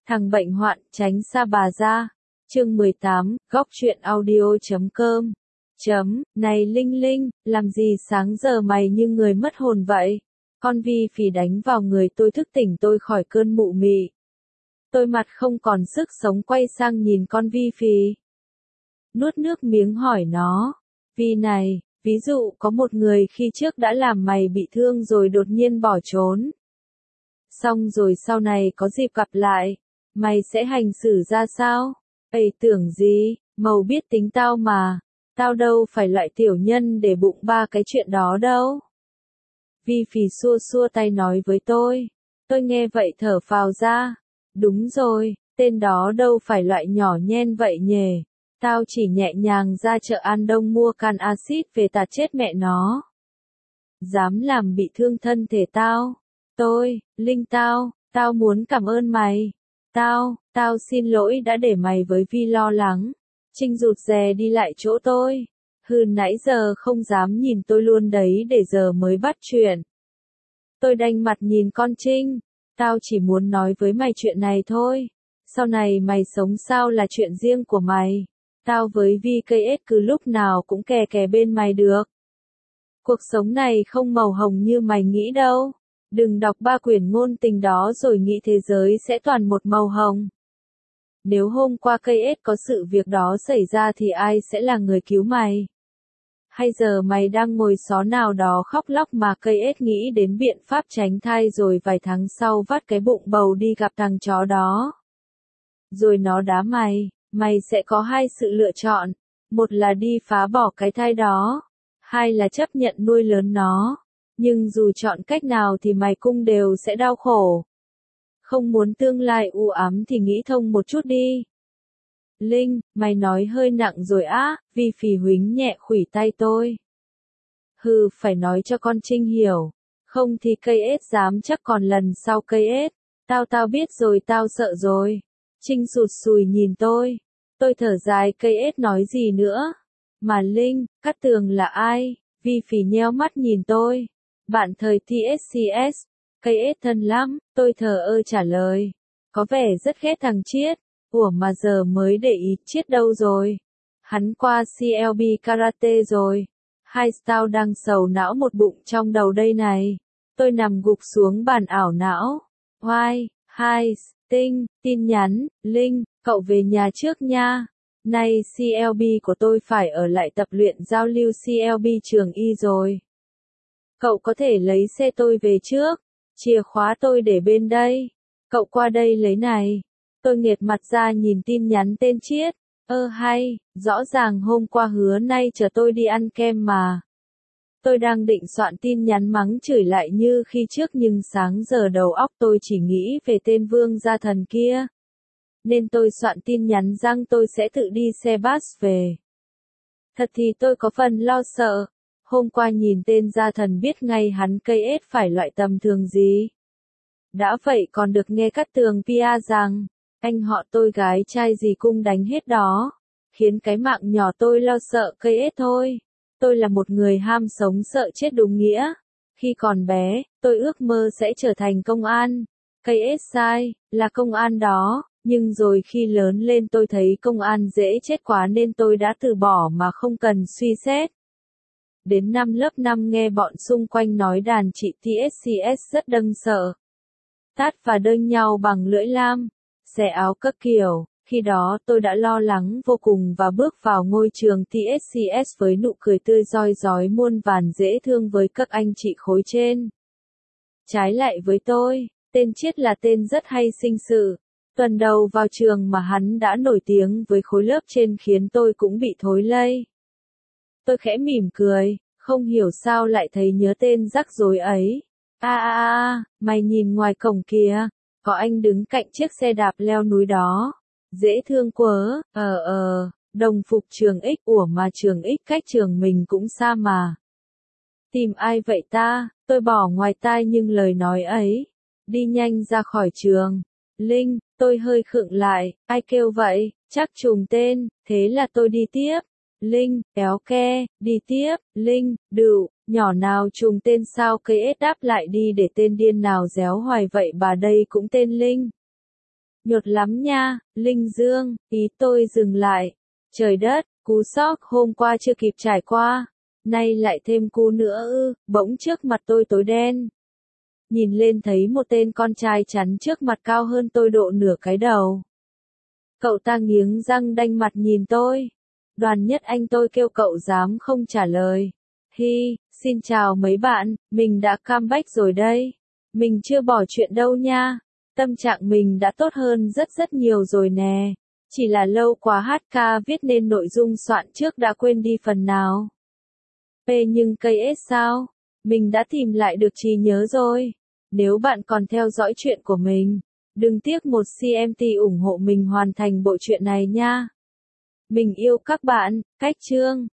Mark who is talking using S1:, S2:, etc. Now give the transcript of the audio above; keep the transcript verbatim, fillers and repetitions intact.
S1: Thằng bệnh hoạn tránh xa bà ra. Chương mười tám, góc truyện audio chấm com. Chấm, này Linh Linh, làm gì sáng giờ mày như người mất hồn vậy? Con Vi Phì đánh vào người tôi thức tỉnh tôi khỏi cơn mụ mị. Tôi mặt không còn sức sống quay sang nhìn con Vi Phì. Nuốt nước miếng hỏi nó. Vi này, ví dụ có một người khi trước đã làm mày bị thương rồi đột nhiên bỏ trốn. Xong rồi sau này có dịp gặp lại, mày sẽ hành xử ra sao? Ây tưởng gì, màu biết tính tao mà, tao đâu phải loại tiểu nhân để bụng ba cái chuyện đó đâu. Vi Phì xua xua tay nói với tôi. Tôi nghe vậy thở phào ra. Đúng rồi, tên đó đâu phải loại nhỏ nhen vậy nhề. Tao chỉ nhẹ nhàng ra chợ An Đông mua can axit về tạt chết mẹ nó. Dám làm bị thương thân thể tao. Tôi, Linh tao, tao muốn cảm ơn mày. Tao, tao xin lỗi đã để mày với Vi lo lắng. Trinh rụt rè đi lại chỗ tôi. Hừ nãy giờ không dám nhìn tôi luôn đấy để giờ mới bắt chuyện. Tôi đanh mặt nhìn con Trinh. Tao chỉ muốn nói với mày chuyện này thôi. Sau này mày sống sao là chuyện riêng của mày. Tao với vê ca ét cứ lúc nào cũng kè kè bên mày được. Cuộc sống này không màu hồng như mày nghĩ đâu. Đừng đọc ba quyển ngôn tình đó rồi nghĩ thế giới sẽ toàn một màu hồng. Nếu hôm qua ca ét có sự việc đó xảy ra thì ai sẽ là người cứu mày? Hay giờ mày đang ngồi xó nào đó khóc lóc mà ca ét nghĩ đến biện pháp tránh thai rồi vài tháng sau vắt cái bụng bầu đi gặp thằng chó đó. Rồi nó đá mày, mày sẽ có hai sự lựa chọn. Một là đi phá bỏ cái thai đó. Hai là chấp nhận nuôi lớn nó. Nhưng dù chọn cách nào thì mày cũng đều sẽ đau khổ. Không muốn tương lai u ám thì nghĩ thông một chút đi. Linh, mày nói hơi nặng rồi á, Vi Phì huýnh nhẹ khuỷu tay tôi. Hừ, phải nói cho con Trinh hiểu. Không thì ca ét dám chắc còn lần sau ca ét. Tao tao biết rồi tao sợ rồi. Trinh sụt sùi nhìn tôi. Tôi thở dài ca ét nói gì nữa. Mà Linh, Cát Tường là ai? Vi Phì nheo mắt nhìn tôi. Bạn thời tê ét xê ét. ca ét thân lắm, tôi thờ ơ trả lời. Có vẻ rất ghét thằng Chiết. Ủa mà giờ mới để ý Chiết đâu rồi? Hắn qua xê lờ bê Karate rồi. Hai tao đang sầu não một bụng trong đầu đây này. Tôi nằm gục xuống bàn ảo não. Oai, hai, Tinh, tin nhắn, Linh, cậu về nhà trước nha. Nay xê lờ bê của tôi phải ở lại tập luyện giao lưu xê lờ bê trường y rồi. Cậu có thể lấy xe tôi về trước. Chìa khóa tôi để bên đây. Cậu qua đây lấy này. Tôi nghệt mặt ra nhìn tin nhắn tên Chiết. Ơ hay, rõ ràng hôm qua hứa nay chờ tôi đi ăn kem mà. Tôi đang định soạn tin nhắn mắng chửi lại như khi trước nhưng sáng giờ đầu óc tôi chỉ nghĩ về tên Vương Gia Thần kia. Nên tôi soạn tin nhắn rằng tôi sẽ tự đi xe bus về. Thật thì tôi có phần lo sợ. Hôm qua nhìn tên Gia Thần biết ngay hắn ca ét phải loại tầm thường gì. Đã vậy còn được nghe Cát Tường pê e rằng, anh họ tôi gái trai gì cung đánh hết đó. Khiến cái mạng nhỏ tôi lo sợ ca ét thôi. Tôi là một người ham sống sợ chết đúng nghĩa. Khi còn bé, tôi ước mơ sẽ trở thành công an. ca ét sai, là công an đó. Nhưng rồi khi lớn lên tôi thấy công an dễ chết quá nên tôi đã từ bỏ mà không cần suy xét. Đến năm lớp năm nghe bọn xung quanh nói đàn chị tê ét xê ét rất đâng sợ. Tát và đơnh nhau bằng lưỡi lam, xẻ áo các kiểu. Khi đó tôi đã lo lắng vô cùng và bước vào ngôi trường tê ét xê ét với nụ cười tươi rói rói muôn vàn dễ thương với các anh chị khối trên. Trái lại với tôi, tên Chiết là tên rất hay sinh sự. Tuần đầu vào trường mà hắn đã nổi tiếng với khối lớp trên khiến tôi cũng bị thối lây. Tôi khẽ mỉm cười, không hiểu sao lại thấy nhớ tên rắc rối ấy. A a a, mày nhìn ngoài cổng kìa, có anh đứng cạnh chiếc xe đạp leo núi đó. Dễ thương quá, ờ ờ, đồng phục trường X, ủa mà trường X cách trường mình cũng xa mà. Tìm ai vậy ta, tôi bỏ ngoài tai nhưng lời nói ấy. Đi nhanh ra khỏi trường. Linh, tôi hơi khựng lại, ai kêu vậy, chắc trùng tên, thế là tôi đi tiếp. Linh, éo ke, đi tiếp, Linh, đựu, nhỏ nào trùng tên sao ca ét đáp lại đi để tên điên nào réo hoài vậy bà đây cũng tên Linh. Nhột lắm nha, Linh Dương, ý tôi dừng lại. Trời đất, cú sốc hôm qua chưa kịp trải qua. Nay lại thêm cú nữa ư, bỗng trước mặt tôi tối đen. Nhìn lên thấy một tên con trai chắn trước mặt cao hơn tôi độ nửa cái đầu. Cậu ta nghiến răng đanh mặt nhìn tôi. Đoàn Nhất Anh tôi kêu cậu dám không trả lời. Hi, xin chào mấy bạn, mình đã comeback rồi đây. Mình chưa bỏ chuyện đâu nha. Tâm trạng mình đã tốt hơn rất rất nhiều rồi nè. Chỉ là lâu quá hát ca viết nên nội dung soạn trước đã quên đi phần nào. P nhưng cây ết sao? Mình đã tìm lại được trí nhớ rồi. Nếu bạn còn theo dõi chuyện của mình, đừng tiếc một xê em tê ủng hộ mình hoàn thành bộ truyện này nha. Mình yêu các bạn, Cách Chương.